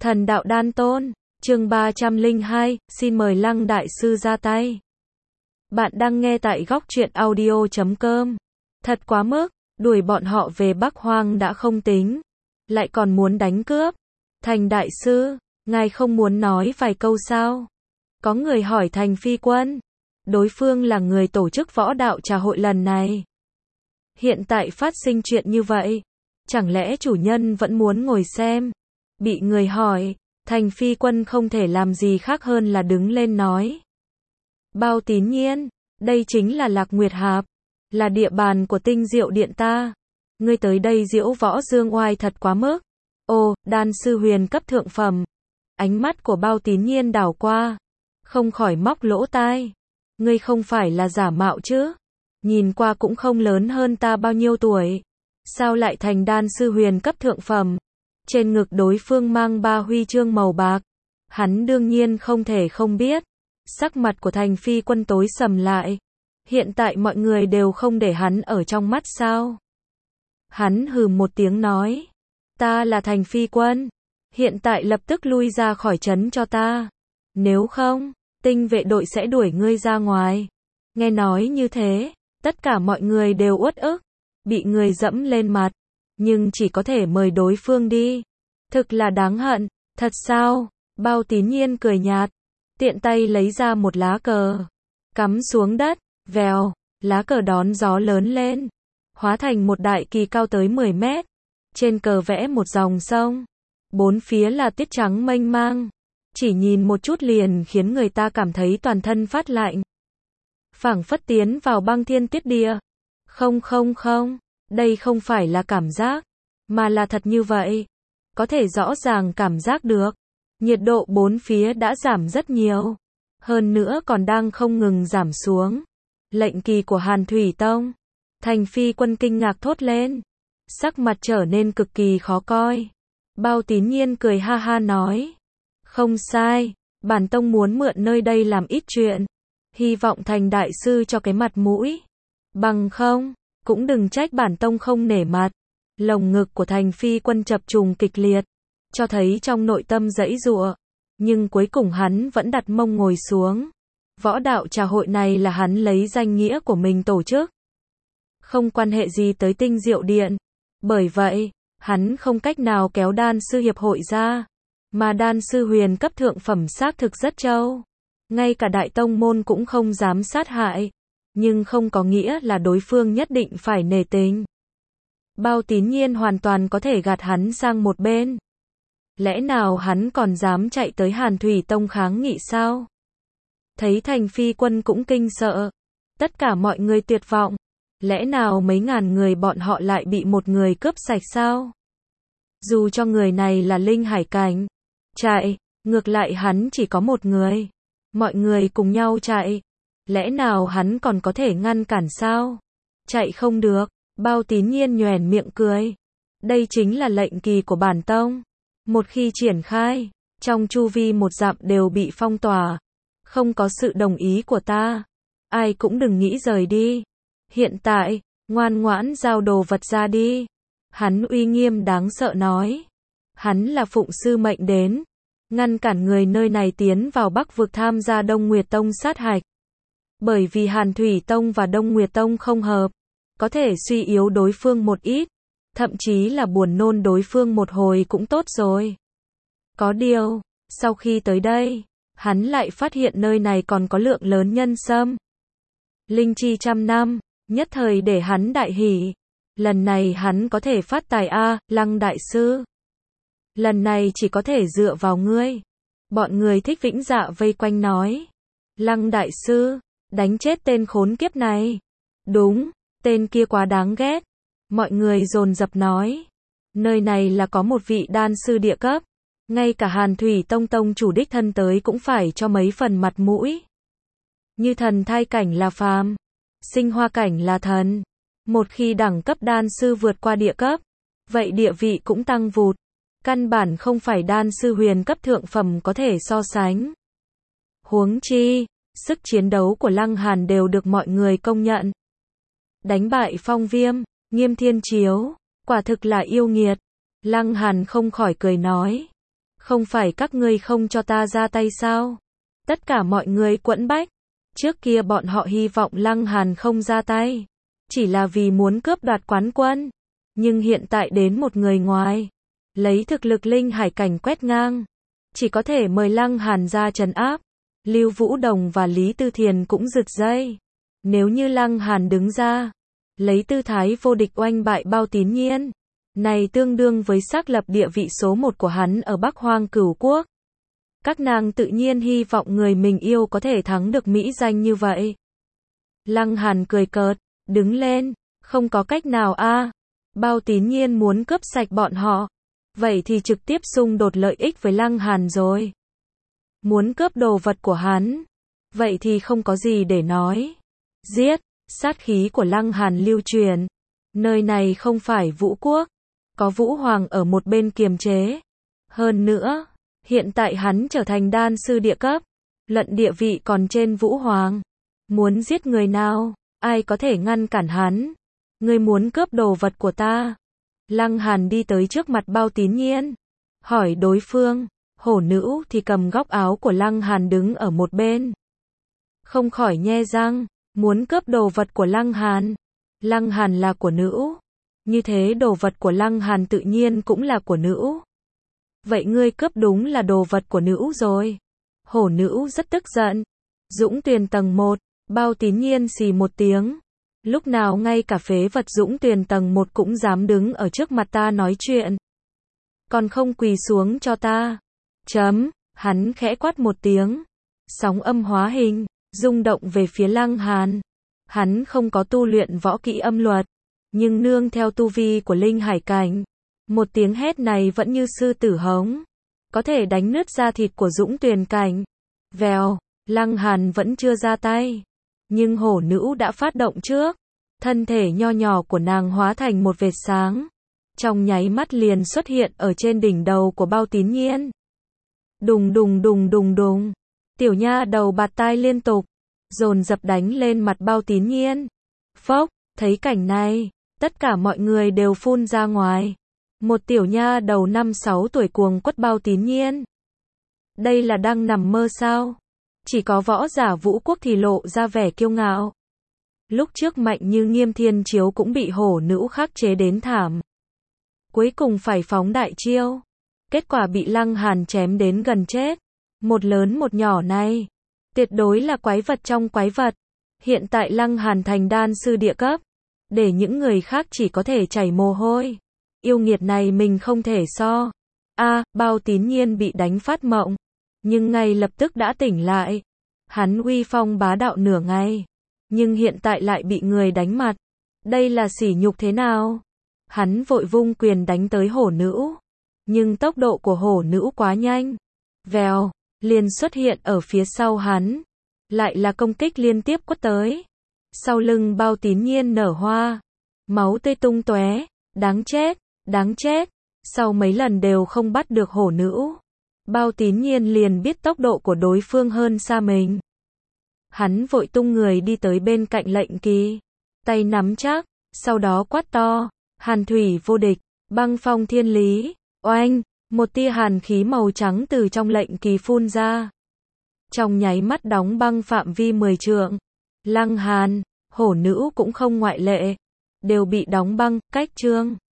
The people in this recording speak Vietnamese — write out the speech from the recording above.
Thần đạo đan tôn, chương 302, xin mời Lăng Đại Sư ra tay. Bạn đang nghe tại góc truyện audio.com. Thật quá mức, đuổi bọn họ về Bắc Hoang đã không tính, lại còn muốn đánh cướp. Thành Đại Sư, ngài không muốn nói vài câu sao? Có người hỏi Thành Phi Quân. Đối phương là người tổ chức võ đạo trà hội lần này. Hiện tại phát sinh chuyện như vậy, chẳng lẽ chủ nhân vẫn muốn ngồi xem? Bị người hỏi, Thành Phi Quân không thể làm gì khác hơn là đứng lên nói. Bao Tín Nhiên, đây chính là Lạc Nguyệt Hạp, là địa bàn của Tinh Diệu Điện ta. Ngươi tới đây diễu võ dương oai thật quá mức. Ồ, đan sư huyền cấp thượng phẩm. Ánh mắt của Bao Tín Nhiên đảo qua, không khỏi móc lỗ tai. Ngươi không phải là giả mạo chứ? Nhìn qua cũng không lớn hơn ta bao nhiêu tuổi. Sao lại thành đan sư huyền cấp thượng phẩm? Trên ngực đối phương mang 3 huy chương màu bạc. Hắn đương nhiên không thể không biết. Sắc mặt của Thành Phi Quân tối sầm lại. Hiện tại mọi người đều không để hắn ở trong mắt sao? Hắn hừ một tiếng nói. Ta là Thành Phi Quân. Hiện tại lập tức lui ra khỏi trấn cho ta. Nếu không, tinh vệ đội sẽ đuổi ngươi ra ngoài. Nghe nói như thế, tất cả mọi người đều uất ức. Bị người dẫm lên mặt. Nhưng chỉ có thể mời đối phương đi. Thực là đáng hận. Thật sao? Bao Tín Nhiên cười nhạt. Tiện tay lấy ra một lá cờ. Cắm xuống đất. Vèo. Lá cờ đón gió lớn lên. Hóa thành một đại kỳ cao tới 10 mét. Trên cờ vẽ một dòng sông. Bốn phía là tiết trắng mênh mang. Chỉ nhìn một chút liền khiến người ta cảm thấy toàn thân phát lạnh. Phảng phất tiến vào băng thiên tuyết địa. Không, đây không phải là cảm giác, mà là thật như vậy. Có thể rõ ràng cảm giác được. Nhiệt độ bốn phía đã giảm rất nhiều. Hơn nữa còn đang không ngừng giảm xuống. Lệnh kỳ của Hàn Thủy Tông. Thành Phi Quân kinh ngạc thốt lên. Sắc mặt trở nên cực kỳ khó coi. Bao Tín Nhiên cười ha ha nói. Không sai, bản tông muốn mượn nơi đây làm ít chuyện. Hy vọng Thành Đại Sư cho cái mặt mũi. Bằng không, cũng đừng trách bản tông không nể mặt. Lồng ngực của Thành Phi Quân chập trùng kịch liệt, cho thấy trong nội tâm giãy giụa. Nhưng cuối cùng hắn vẫn đặt mông ngồi xuống. Võ đạo trà hội này là hắn lấy danh nghĩa của mình tổ chức. Không quan hệ gì tới Tinh Diệu Điện. Bởi vậy, hắn không cách nào kéo đan sư hiệp hội ra. Mà đan sư huyền cấp thượng phẩm xác thực rất trâu. Ngay cả đại tông môn cũng không dám sát hại. Nhưng không có nghĩa là đối phương nhất định phải nể tình. Bao Tín Nhiên hoàn toàn có thể gạt hắn sang một bên. Lẽ nào hắn còn dám chạy tới Hàn Thủy Tông kháng nghị sao? Thấy Thành Phi Quân cũng kinh sợ. Tất cả mọi người tuyệt vọng. Lẽ nào mấy ngàn người bọn họ lại bị một người cướp sạch sao? Dù cho người này là linh hải cảnh. Chạy, ngược lại hắn chỉ có một người. Mọi người cùng nhau chạy. Lẽ nào hắn còn có thể ngăn cản sao? Chạy không được. Bao Tín Nhiên nhoẻn miệng cười. Đây chính là lệnh kỳ của bản tông. Một khi triển khai, trong chu vi 1 dặm đều bị phong tỏa. Không có sự đồng ý của ta, ai cũng đừng nghĩ rời đi. Hiện tại, ngoan ngoãn giao đồ vật ra đi. Hắn uy nghiêm đáng sợ nói. Hắn là phụng sư mệnh đến, ngăn cản người nơi này tiến vào Bắc vực tham gia Đông Nguyệt Tông sát hạch. Bởi vì Hàn Thủy Tông và Đông Nguyệt Tông không hợp, có thể suy yếu đối phương một ít, thậm chí là buồn nôn đối phương một hồi cũng tốt rồi. Có điều, sau khi tới đây, hắn lại phát hiện nơi này còn có lượng lớn nhân sâm. Linh chi 100 năm, nhất thời để hắn đại hỉ. Lần này hắn có thể phát tài a, Lăng Đại Sư. Lần này chỉ có thể dựa vào ngươi. Bọn người Thích Vĩnh Dạ vây quanh nói. Lăng Đại Sư, đánh chết tên khốn kiếp này. Đúng, tên kia quá đáng ghét. Mọi người dồn dập nói. Nơi này là có một vị đan sư địa cấp. Ngay cả Hàn Thủy Tông tông chủ đích thân tới cũng phải cho mấy phần mặt mũi. Như thần thai cảnh là phàm, sinh hoa cảnh là thần. Một khi đẳng cấp đan sư vượt qua địa cấp, vậy địa vị cũng tăng vụt. Căn bản không phải đan sư huyền cấp thượng phẩm có thể so sánh. Huống chi, sức chiến đấu của Lăng Hàn đều được mọi người công nhận. Đánh bại Phong Viêm, Nghiêm Thiên Chiếu, quả thực là yêu nghiệt. Lăng Hàn không khỏi cười nói. Không phải các ngươi không cho ta ra tay sao? Tất cả mọi người quẫn bách. Trước kia bọn họ hy vọng Lăng Hàn không ra tay, chỉ là vì muốn cướp đoạt quán quân. Nhưng hiện tại đến một người ngoài, lấy thực lực linh hải cảnh quét ngang, chỉ có thể mời Lăng Hàn ra trấn áp. Lưu Vũ Đồng và Lý Tư Thiền cũng giật dây. Nếu như Lăng Hàn đứng ra, lấy tư thái vô địch oanh bại Bao Tín Nhiên, này tương đương với xác lập địa vị số 1 của hắn ở Bắc Hoang Cửu Quốc. Các nàng tự nhiên hy vọng người mình yêu có thể thắng được mỹ danh như vậy. Lăng Hàn cười cợt, đứng lên, không có cách nào a. Bao Tín Nhiên muốn cướp sạch bọn họ, vậy thì trực tiếp xung đột lợi ích với Lăng Hàn rồi. Muốn cướp đồ vật của hắn, vậy thì không có gì để nói. Giết, sát khí của Lăng Hàn lưu truyền. Nơi này không phải Vũ Quốc, có Vũ Hoàng ở một bên kiềm chế. Hơn nữa, hiện tại hắn trở thành đan sư địa cấp, lận địa vị còn trên Vũ Hoàng. Muốn giết người nào, ai có thể ngăn cản hắn? Ngươi muốn cướp đồ vật của ta? Lăng Hàn đi tới trước mặt Bao Tín Nhiên, hỏi đối phương. Hổ nữ thì cầm góc áo của Lăng Hàn đứng ở một bên, không khỏi nhe răng, muốn cướp đồ vật của Lăng Hàn. Lăng Hàn là của nữ, như thế đồ vật của Lăng Hàn tự nhiên cũng là của nữ. Vậy ngươi cướp đúng là đồ vật của nữ rồi. Hổ nữ rất tức giận. Dũng Tuyền tầng 1, Bao Tín Nhiên xì một tiếng. Lúc nào ngay cả phế vật Dũng Tuyền tầng 1 cũng dám đứng ở trước mặt ta nói chuyện, còn không quỳ xuống cho ta. Hắn khẽ quát một tiếng. Sóng âm hóa hình, rung động về phía Lăng Hàn. Hắn không có tu luyện võ kỹ âm luật, nhưng nương theo tu vi của linh hải cảnh, một tiếng hét này vẫn như sư tử hống, có thể đánh nứt da thịt của Dũng Tuyền cảnh. Vèo, Lăng Hàn vẫn chưa ra tay, nhưng hổ nữ đã phát động trước. Thân thể nho nhỏ của nàng hóa thành một vệt sáng, trong nháy mắt liền xuất hiện ở trên đỉnh đầu của Bao Tín Nhiên. Đùng đùng đùng đùng đùng, tiểu nha đầu bạt tai liên tục, dồn dập đánh lên mặt Bao Tín Nhiên. Phốc, thấy cảnh này, tất cả mọi người đều phun ra ngoài. Một tiểu nha đầu 5-6 tuổi cuồng quất Bao Tín Nhiên. Đây là đang nằm mơ sao? Chỉ có võ giả Vũ Quốc thì lộ ra vẻ kiêu ngạo. Lúc trước Mạnh Như Nghiêm Thiên Chiếu cũng bị hổ nữ khắc chế đến thảm, cuối cùng phải phóng đại chiêu, kết quả bị Lăng Hàn chém đến gần chết. Một lớn một nhỏ này, tuyệt đối là quái vật trong quái vật. Hiện tại Lăng Hàn thành đan sư địa cấp, để những người khác chỉ có thể chảy mồ hôi. Yêu nghiệt này mình không thể so. Bao Tín Nhiên bị đánh phát mộng, nhưng ngay lập tức đã tỉnh lại. Hắn uy phong bá đạo nửa ngày, nhưng hiện tại lại bị người đánh mặt. Đây là sỉ nhục thế nào? Hắn vội vung quyền đánh tới hổ nữ, nhưng tốc độ của hổ nữ quá nhanh. Vèo, liền xuất hiện ở phía sau hắn, lại là công kích liên tiếp quất tới. Sau lưng Bao Tín Nhiên nở hoa, máu tươi tung tóe. Đáng chết, đáng chết. Sau mấy lần đều không bắt được hổ nữ, Bao Tín Nhiên liền biết tốc độ của đối phương hơn xa mình. Hắn vội tung người đi tới bên cạnh Lệnh Kỳ, tay nắm chắc, sau đó quát to. Hàn thủy vô địch, băng phong thiên lý. Oanh, một tia hàn khí màu trắng từ trong Lệnh Kỳ phun ra, trong nháy mắt đóng băng phạm vi 10 trượng. Lăng Hàn, hổ nữ cũng không ngoại lệ, đều bị đóng băng, cách trương.